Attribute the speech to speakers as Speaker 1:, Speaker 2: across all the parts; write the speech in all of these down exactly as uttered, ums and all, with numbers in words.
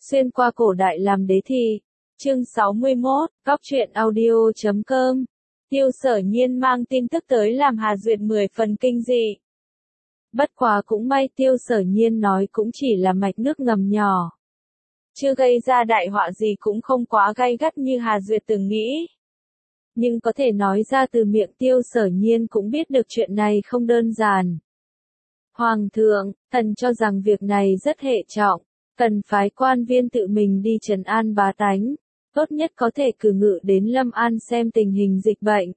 Speaker 1: Xuyên qua cổ đại làm đế thi. Chương sáu mươi mốt, Cóc truyện audio chấm com. Tiêu Sở Nhiên mang tin tức tới làm Hà Duyệt mười phần kinh dị. Bất quá cũng may Tiêu Sở Nhiên nói cũng chỉ là mạch nước ngầm nhỏ. Chưa gây ra đại họa gì, cũng không quá gay gắt như Hà Duyệt từng nghĩ. Nhưng có thể nói ra từ miệng Tiêu Sở Nhiên cũng biết được chuyện này không đơn giản. Hoàng thượng, thần cho rằng việc này rất hệ trọng, cần phái quan viên tự mình đi trấn an bá tánh, tốt nhất có thể cử ngự đến Lâm An xem tình hình dịch bệnh.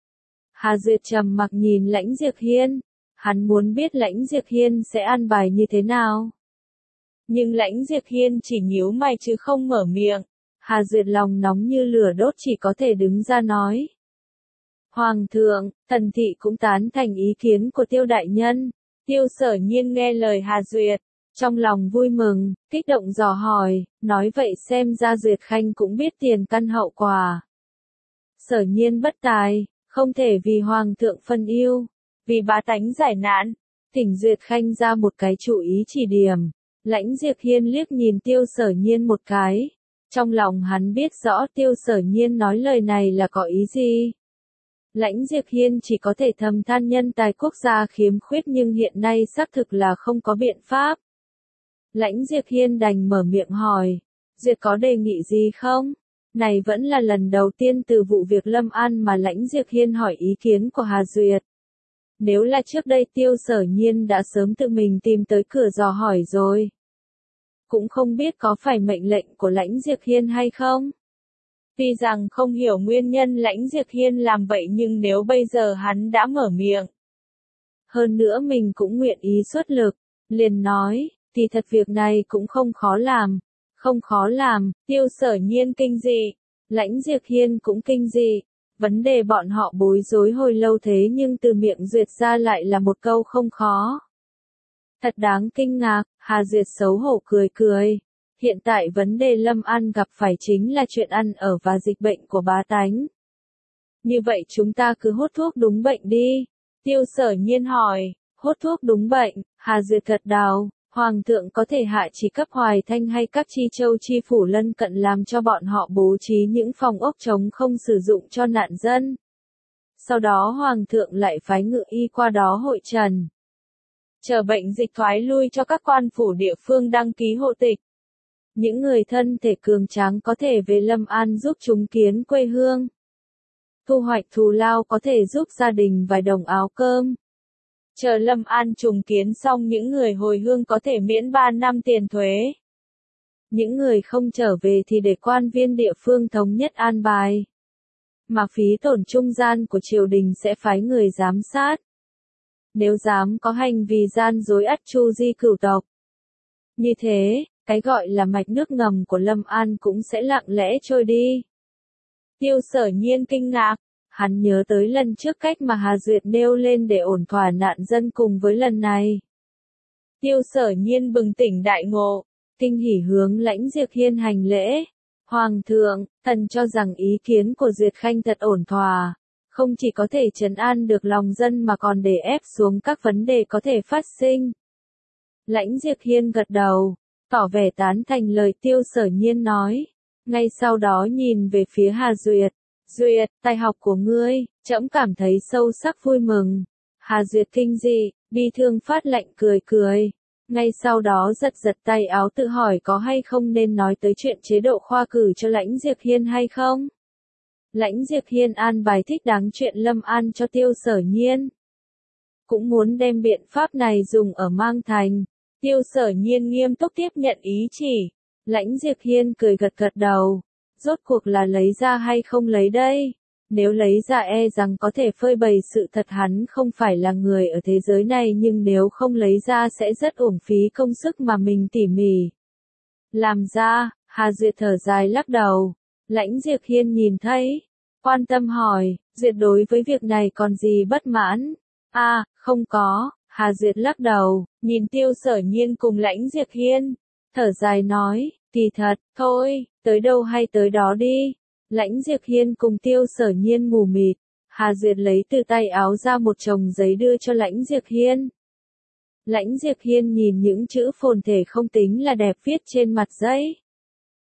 Speaker 1: Hà Duyệt trầm mặc nhìn Lãnh Diệp Hiên, hắn muốn biết Lãnh Diệp Hiên sẽ an bài như thế nào. Nhưng Lãnh Diệp Hiên chỉ nhíu mày chứ không mở miệng. Hà Duyệt lòng nóng như lửa đốt, chỉ có thể đứng ra nói. Hoàng thượng, thần thị cũng tán thành ý kiến của Tiêu đại nhân. Tiêu Sở Nhiên nghe lời Hà Duyệt, trong lòng vui mừng, kích động dò hỏi, nói vậy xem ra Duyệt Khanh cũng biết tiền căn hậu quả. Sở Nhiên bất tài, không thể vì Hoàng thượng phân yêu, vì bá tánh giải nạn, thỉnh Duyệt Khanh ra một cái chủ ý chỉ điểm. Lãnh Diệp Hiên liếc nhìn Tiêu Sở Nhiên một cái. Trong lòng hắn biết rõ Tiêu Sở Nhiên nói lời này là có ý gì. Lãnh Diệp Hiên chỉ có thể thầm than nhân tài quốc gia khiếm khuyết, nhưng hiện nay xác thực là không có biện pháp. Lãnh Diệp Hiên đành mở miệng hỏi, Duyệt có đề nghị gì không? Này vẫn là lần đầu tiên từ vụ việc Lâm An mà Lãnh Diệp Hiên hỏi ý kiến của Hà Duyệt. Nếu là trước đây Tiêu Sở Nhiên đã sớm tự mình tìm tới cửa dò hỏi rồi. Cũng không biết có phải mệnh lệnh của Lãnh Diệp Hiên hay không. Tuy rằng không hiểu nguyên nhân Lãnh Diệp Hiên làm vậy, nhưng nếu bây giờ hắn đã mở miệng, hơn nữa mình cũng nguyện ý xuất lực, liền nói, thì thật việc này cũng không khó làm. Không khó làm, Tiêu Sở Nhiên kinh dị, Lãnh Diệp Hiên cũng kinh dị. Vấn đề bọn họ bối rối hồi lâu thế nhưng từ miệng Duyệt ra lại là một câu không khó. Thật đáng kinh ngạc, Hà Duyệt xấu hổ cười cười. Hiện tại vấn đề Lâm An gặp phải chính là chuyện ăn ở và dịch bệnh của bá tánh. Như vậy chúng ta cứ hốt thuốc đúng bệnh đi. Tiêu Sở Nhiên hỏi, hốt thuốc đúng bệnh, Hà Duyệt gật đầu. Hoàng thượng có thể hạ chỉ cấp Hoài Thanh hay các chi châu chi phủ lân cận làm cho bọn họ bố trí những phòng ốc trống không sử dụng cho nạn dân. Sau đó Hoàng thượng lại phái ngự y qua đó hội trần. Chờ bệnh dịch thoái lui cho các quan phủ địa phương đăng ký hộ tịch. Những người thân thể cường tráng có thể về Lâm An giúp chúng kiến quê hương. Thu hoạch thù lao có thể giúp gia đình vài đồng áo cơm. Chờ Lâm An trùng kiến xong, những người hồi hương có thể miễn ba năm tiền thuế. Những người không trở về thì để quan viên địa phương thống nhất an bài. Mà phí tổn trung gian của triều đình sẽ phái người giám sát. Nếu dám có hành vi gian dối ắt chu di cửu tộc. Như thế, cái gọi là mạch nước ngầm của Lâm An cũng sẽ lặng lẽ trôi đi. Tiêu Sở Nhiên kinh ngạc. Hắn nhớ tới lần trước cách mà Hà Duyệt nêu lên để ổn thỏa nạn dân cùng với lần này. Tiêu Sở Nhiên bừng tỉnh đại ngộ, kinh hỉ hướng Lãnh Diệp Hiên hành lễ. Hoàng thượng, thần cho rằng ý kiến của Duyệt Khanh thật ổn thỏa, không chỉ có thể trấn an được lòng dân mà còn để ép xuống các vấn đề có thể phát sinh. Lãnh Diệp Hiên gật đầu, tỏ vẻ tán thành lời Tiêu Sở Nhiên nói. Ngay sau đó nhìn về phía Hà Duyệt. Duyệt, tài học của ngươi, trẫm cảm thấy sâu sắc vui mừng. Hà Duyệt kinh dị, bi thương phát lạnh cười cười. Ngay sau đó giật giật tay áo tự hỏi có hay không nên nói tới chuyện chế độ khoa cử cho Lãnh Diệp Hiên hay không. Lãnh Diệp Hiên an bài thích đáng chuyện Lâm An cho Tiêu Sở Nhiên. Cũng muốn đem biện pháp này dùng ở Mang Thành. Tiêu Sở Nhiên nghiêm túc tiếp nhận ý chỉ. Lãnh Diệp Hiên cười gật gật đầu. Rốt cuộc là lấy ra hay không lấy đây? Nếu lấy ra e rằng có thể phơi bày sự thật hắn không phải là người ở thế giới này, nhưng nếu không lấy ra sẽ rất uổng phí công sức mà mình tỉ mỉ làm ra. Hà Duyệt thở dài lắc đầu. Lãnh Diệp Hiên nhìn thấy, quan tâm hỏi, Duyệt đối với việc này còn gì bất mãn? À, không có. Hà Duyệt lắc đầu, nhìn Tiêu Sở Nhiên cùng Lãnh Diệp Hiên, thở dài nói, kỳ thật, thôi, tới đâu hay tới đó đi. Lãnh Diệp Hiên cùng Tiêu Sở Nhiên mù mịt. Hà Duyệt lấy từ tay áo ra một chồng giấy đưa cho Lãnh Diệp Hiên. Lãnh Diệp Hiên nhìn những chữ phồn thể không tính là đẹp viết trên mặt giấy.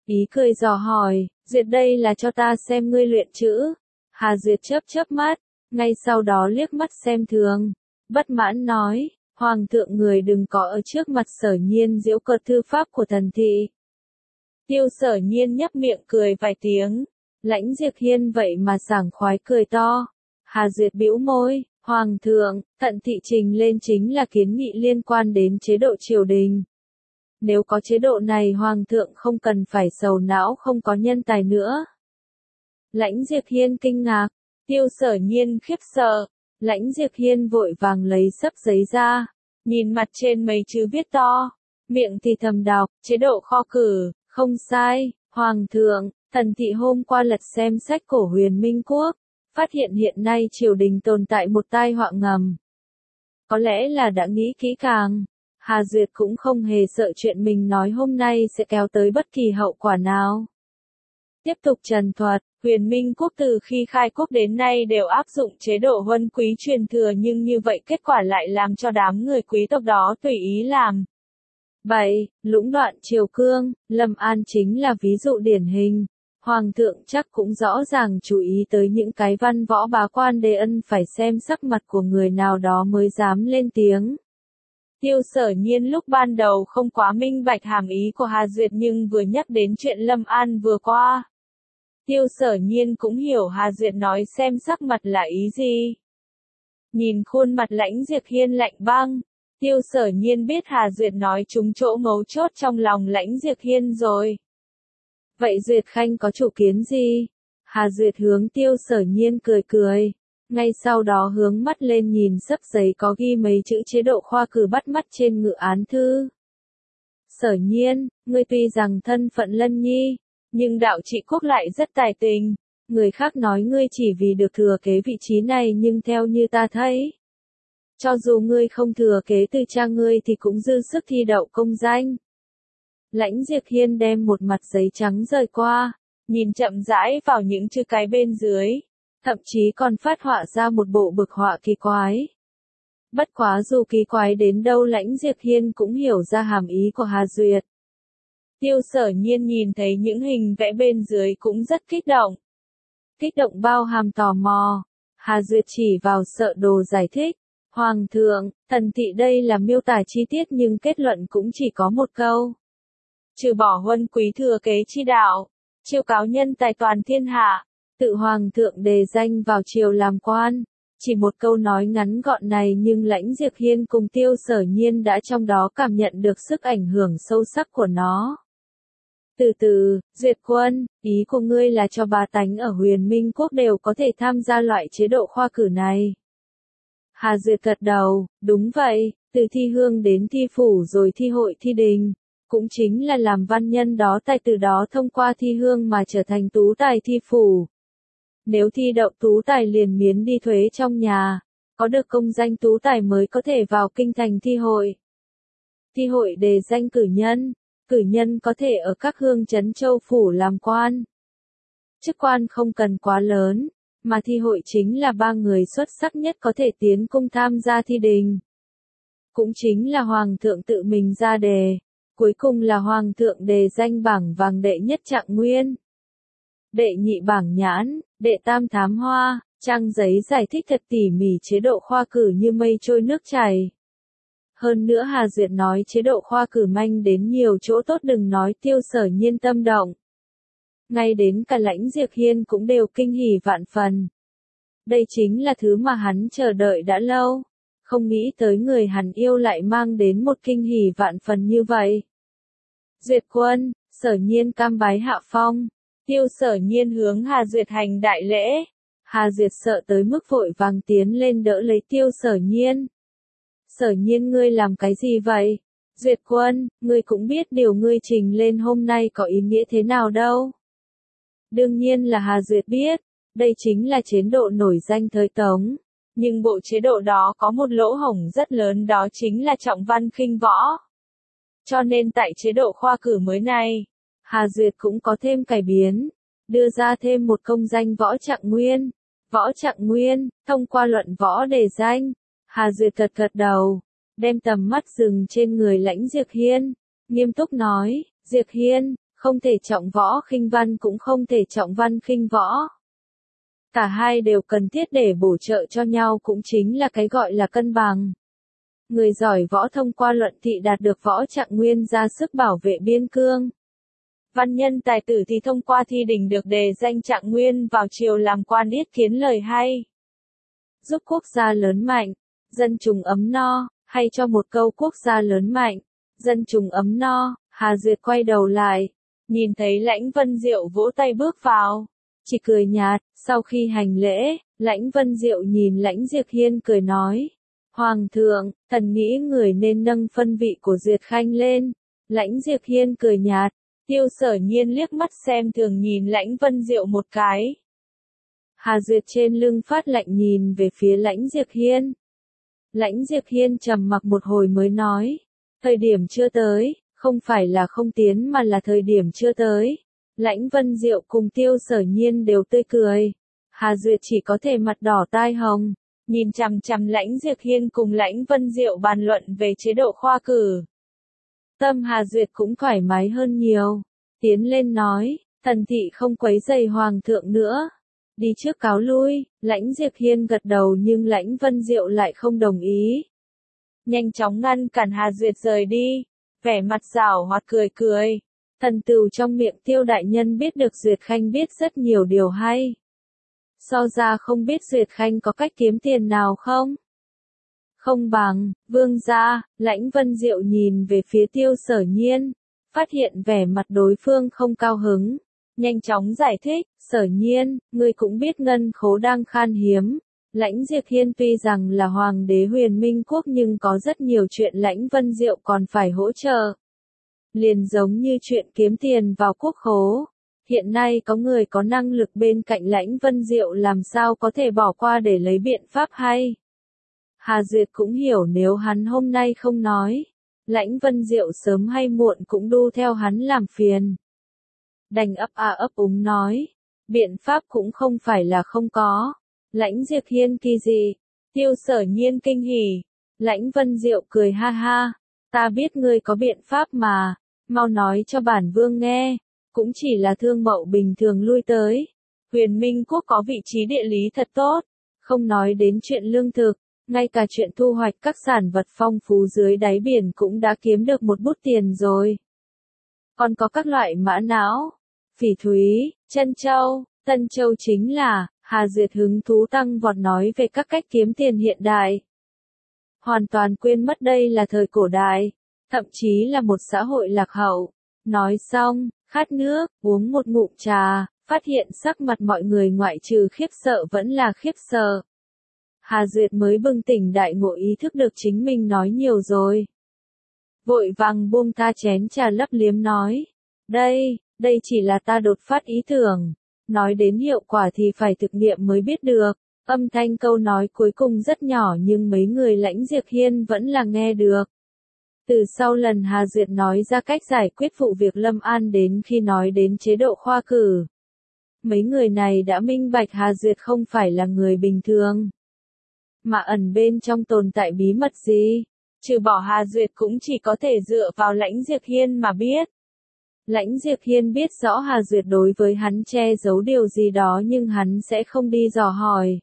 Speaker 1: Ý cười dò hỏi, Duyệt đây là cho ta xem ngươi luyện chữ. Hà Duyệt chớp chớp mắt, ngay sau đó liếc mắt xem thường, bất mãn nói, Hoàng thượng người đừng có ở trước mặt Sở Nhiên giễu cợt thư pháp của thần thị. Tiêu Sở Nhiên nhấp miệng cười vài tiếng, Lãnh Diệp Hiên vậy mà sảng khoái cười to. Hà Duyệt bĩu môi, Hoàng thượng, Thận thị trình lên chính là kiến nghị liên quan đến chế độ triều đình. Nếu có chế độ này Hoàng thượng không cần phải sầu não không có nhân tài nữa. Lãnh Diệp Hiên kinh ngạc, Tiêu Sở Nhiên khiếp sợ, Lãnh Diệp Hiên vội vàng lấy xấp giấy ra, nhìn mặt trên mấy chữ viết to, miệng thì thầm đọc, chế độ kho cử, không sai, Hoàng thượng, thần thị hôm qua lật xem sách cổ Huyền Minh Quốc, phát hiện hiện nay triều đình tồn tại một tai họa ngầm. Có lẽ là đã nghĩ kỹ càng, Hà Duyệt cũng không hề sợ chuyện mình nói hôm nay sẽ kéo tới bất kỳ hậu quả nào. Tiếp tục trần thuật, Huyền Minh Quốc từ khi khai quốc đến nay đều áp dụng chế độ huân quý truyền thừa nhưng như vậy kết quả lại làm cho đám người quý tộc đó tùy ý làm. bảy. Lũng đoạn triều cương, Lâm An chính là ví dụ điển hình. Hoàng thượng chắc cũng rõ ràng chú ý tới những cái văn võ bá quan đề ân phải xem sắc mặt của người nào đó mới dám lên tiếng. Tiêu Sở Nhiên lúc ban đầu không quá minh bạch hàm ý của Hà Duyệt nhưng vừa nhắc đến chuyện Lâm An vừa qua. Tiêu Sở Nhiên cũng hiểu Hà Duyệt nói xem sắc mặt là ý gì. Nhìn khuôn mặt Lãnh Diệp Hiên lạnh băng, Tiêu Sở Nhiên biết Hà Duyệt nói trúng chỗ mấu chốt trong lòng Lãnh Diệp Hiên rồi. Vậy Duyệt Khanh có chủ kiến gì? Hà Duyệt hướng Tiêu Sở Nhiên cười cười. Ngay sau đó hướng mắt lên nhìn xấp giấy có ghi mấy chữ chế độ khoa cử bắt mắt trên ngự án thư. Sở Nhiên, ngươi tuy rằng thân phận lân nhi, nhưng đạo trị quốc lại rất tài tình. Người khác nói ngươi chỉ vì được thừa kế vị trí này nhưng theo như ta thấy, cho dù ngươi không thừa kế từ cha ngươi thì cũng dư sức thi đậu công danh. Lãnh Diệp Hiên đem một mặt giấy trắng rời qua, nhìn chậm rãi vào những chữ cái bên dưới, thậm chí còn phát họa ra một bộ bực họa kỳ quái. Bất quá dù kỳ quái đến đâu Lãnh Diệp Hiên cũng hiểu ra hàm ý của Hà Duyệt. Tiêu Sở Nhiên nhìn thấy những hình vẽ bên dưới cũng rất kích động. Kích động bao hàm tò mò. Hà Duyệt chỉ vào sợ đồ giải thích. Hoàng thượng, thần thị đây là miêu tả chi tiết nhưng kết luận cũng chỉ có một câu. Trừ bỏ huân quý thừa kế chi đạo, chiêu cáo nhân tài toàn thiên hạ, tự Hoàng thượng đề danh vào triều làm quan. Chỉ một câu nói ngắn gọn này nhưng Lãnh Diệp Hiên cùng Tiêu Sở Nhiên đã trong đó cảm nhận được sức ảnh hưởng sâu sắc của nó. Từ từ, Duyệt Quân, ý của ngươi là cho bá tánh ở Huyền Minh Quốc đều có thể tham gia loại chế độ khoa cử này. Hà Duyệt gật đầu, đúng vậy, từ thi hương đến thi phủ rồi thi hội thi đình, cũng chính là làm văn nhân đó tài từ đó thông qua thi hương mà trở thành tú tài thi phủ. Nếu thi đậu tú tài liền miến đi thuế trong nhà, có được công danh tú tài mới có thể vào kinh thành thi hội. Thi hội đề danh cử nhân, cử nhân có thể ở các hương trấn châu phủ làm quan. Chức quan không cần quá lớn, mà thi hội chính là ba người xuất sắc nhất có thể tiến cung tham gia thi đình. Cũng chính là Hoàng thượng tự mình ra đề, cuối cùng là Hoàng thượng đề danh bảng vàng đệ nhất Trạng Nguyên. Đệ nhị bảng nhãn, đệ tam thám hoa, trang giấy giải thích thật tỉ mỉ chế độ khoa cử như mây trôi nước chảy. Hơn nữa Hà Duyệt nói chế độ khoa cử manh đến nhiều chỗ tốt đừng nói Tiêu Sở Nhiên tâm động. Ngay đến cả Lãnh Diệp Hiên cũng đều kinh hỉ vạn phần. Đây chính là thứ mà hắn chờ đợi đã lâu. Không nghĩ tới người hắn yêu lại mang đến một kinh hỉ vạn phần như vậy. Duyệt Quân, Sở Nhiên cam bái hạ phong. Tiêu Sở Nhiên hướng Hà Duyệt hành đại lễ. Hà Duyệt sợ tới mức vội vàng tiến lên đỡ lấy Tiêu Sở Nhiên. Sở Nhiên ngươi làm cái gì vậy? Duyệt Quân, ngươi cũng biết điều ngươi trình lên hôm nay có ý nghĩa thế nào đâu. Đương nhiên là Hà Duyệt biết, đây chính là chế độ nổi danh thời Tống. Nhưng bộ chế độ đó có một lỗ hổng rất lớn đó chính là trọng văn khinh võ. Cho nên tại chế độ khoa cử mới này, Hà Duyệt cũng có thêm cải biến, đưa ra thêm một công danh võ Trạng Nguyên. Võ Trạng Nguyên, thông qua luận võ đề danh. Hà Duyệt gật gật đầu, đem tầm mắt dừng trên người Lãnh Diệp Hiên, nghiêm túc nói, Diệp Hiên, Không thể trọng võ khinh văn cũng không thể trọng văn khinh võ. Cả hai đều cần thiết để bổ trợ cho nhau, cũng chính là cái gọi là cân bằng. Người giỏi võ thông qua luận thị đạt được võ trạng nguyên ra sức bảo vệ biên cương. Văn nhân tài tử thì thông qua thi đỉnh được đề danh trạng nguyên vào triều làm quan yết kiến lời hay. Giúp quốc gia lớn mạnh, dân chúng ấm no, hay cho một câu quốc gia lớn mạnh, dân chúng ấm no. Hà Duyệt quay đầu lại, nhìn thấy Lãnh Vân Diệu vỗ tay bước vào, chỉ cười nhạt. Sau khi hành lễ, Lãnh Vân Diệu nhìn Lãnh Diệp Hiên cười nói: Hoàng thượng, thần nghĩ người nên nâng phân vị của Duyệt Khanh lên. Lãnh Diệp Hiên cười nhạt. Tiêu Sở Nhiên liếc mắt xem thường nhìn Lãnh Vân Diệu một cái. Hà Duyệt trên lưng phát lạnh nhìn về phía Lãnh Diệp Hiên. Lãnh Diệp Hiên trầm mặc một hồi mới nói: Thời điểm chưa tới, không phải là không tiến mà là thời điểm chưa tới. Lãnh Vân Diệu cùng Tiêu Sở Nhiên đều tươi cười. Hà Duyệt chỉ có thể mặt đỏ tai hồng, nhìn chằm chằm Lãnh Diệp Hiên cùng Lãnh Vân Diệu bàn luận về chế độ khoa cử. Tâm Hà Duyệt cũng thoải mái hơn nhiều, tiến lên nói: Thần thị không quấy rầy hoàng thượng nữa, đi trước cáo lui. Lãnh Diệp Hiên gật đầu nhưng Lãnh Vân Diệu lại không đồng ý. Nhanh chóng ngăn cản Hà Duyệt rời đi, vẻ mặt giảo hoạt cười cười. Thần tửu trong miệng Tiêu đại nhân biết được Duyệt Khanh biết rất nhiều điều hay. So ra không biết Duyệt Khanh có cách kiếm tiền nào không? Không bằng, vương gia. Lãnh Vân Diệu nhìn về phía Tiêu Sở Nhiên, phát hiện vẻ mặt đối phương không cao hứng, nhanh chóng giải thích: Sở Nhiên, ngươi cũng biết ngân khố đang khan hiếm. Lãnh Diệp Hiên tuy rằng là hoàng đế Huyền Minh Quốc nhưng có rất nhiều chuyện Lãnh Vân Diệu còn phải hỗ trợ. Liền giống như chuyện kiếm tiền vào quốc khố. Hiện nay có người có năng lực bên cạnh Lãnh Vân Diệu làm sao có thể bỏ qua để lấy biện pháp hay. Hà Duyệt cũng hiểu nếu hắn hôm nay không nói, Lãnh Vân Diệu sớm hay muộn cũng đu theo hắn làm phiền. Đành ấp a ấp úng nói: Biện pháp cũng không phải là không có. Lãnh Diệp Hiên kỳ gì? Tiêu Sở Nhiên kinh hỉ. Lãnh Vân Diệu cười ha ha: Ta biết ngươi có biện pháp mà, mau nói cho bản vương nghe. Cũng chỉ là thương mậu bình thường lui tới. Huyền Minh Quốc có vị trí địa lý thật tốt, không nói đến chuyện lương thực, ngay cả chuyện thu hoạch các sản vật phong phú dưới đáy biển cũng đã kiếm được một bút tiền rồi. Còn có các loại mã não, phỉ thúy, trân châu, tân châu chính là. Hà Duyệt hứng thú tăng vọt nói về các cách kiếm tiền hiện đại. Hoàn toàn quên mất đây là thời cổ đại, thậm chí là một xã hội lạc hậu. Nói xong, khát nước, uống một ngụm trà, phát hiện sắc mặt mọi người ngoại trừ khiếp sợ vẫn là khiếp sợ. Hà Duyệt mới bừng tỉnh đại ngộ ý thức được chính mình nói nhiều rồi. Vội vàng buông tha chén trà lấp liếm nói: Đây, đây chỉ là ta đột phát ý tưởng. Nói đến hiệu quả thì phải thực nghiệm mới biết được. Âm thanh câu nói cuối cùng rất nhỏ nhưng mấy người Lãnh Diệp Hiên vẫn là nghe được. Từ sau lần Hà Duyệt nói ra cách giải quyết vụ việc Lâm An đến khi nói đến chế độ khoa cử, mấy người này đã minh bạch Hà Duyệt không phải là người bình thường, mà ẩn bên trong tồn tại bí mật gì. Trừ bỏ Hà Duyệt cũng chỉ có thể dựa vào Lãnh Diệp Hiên mà biết. Lãnh Diệp Hiên biết rõ Hà Duyệt đối với hắn che giấu điều gì đó nhưng hắn sẽ không đi dò hỏi.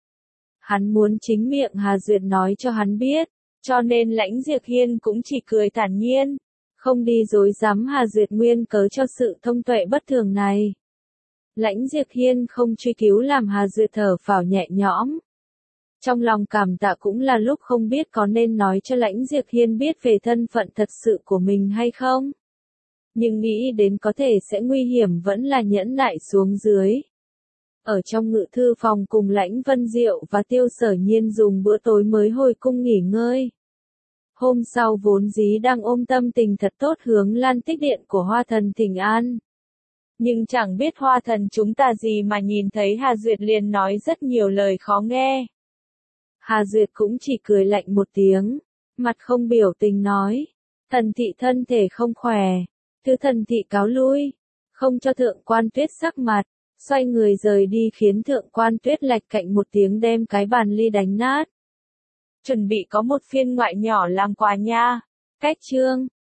Speaker 1: Hắn muốn chính miệng Hà Duyệt nói cho hắn biết, cho nên Lãnh Diệp Hiên cũng chỉ cười thản nhiên, không đi dối dám Hà Duyệt nguyên cớ cho sự thông tuệ bất thường này. Lãnh Diệp Hiên không truy cứu làm Hà Duyệt thở phào nhẹ nhõm. Trong lòng cảm tạ cũng là lúc không biết có nên nói cho Lãnh Diệp Hiên biết về thân phận thật sự của mình hay không. Nhưng nghĩ đến có thể sẽ nguy hiểm vẫn là nhẫn nại xuống dưới. Ở trong ngự thư phòng cùng Lãnh Vân Diệu và Tiêu Sở Nhiên dùng bữa tối mới hồi cung nghỉ ngơi. Hôm sau vốn dĩ đang ôm tâm tình thật tốt hướng Lan Tích Điện của Hoa Thần thỉnh an. Nhưng chẳng biết Hoa Thần chúng ta gì mà nhìn thấy Hà Duyệt liền nói rất nhiều lời khó nghe. Hà Duyệt cũng chỉ cười lạnh một tiếng, mặt không biểu tình nói: Thần thị thân thể không khỏe, thứ thần thị cáo lui, không cho Thượng Quan Tuyết sắc mặt, xoay người rời đi khiến Thượng Quan Tuyết lạch cạnh một tiếng đem cái bàn ly đánh nát. Chuẩn bị có một phiên ngoại nhỏ làm quà nha. Cách chương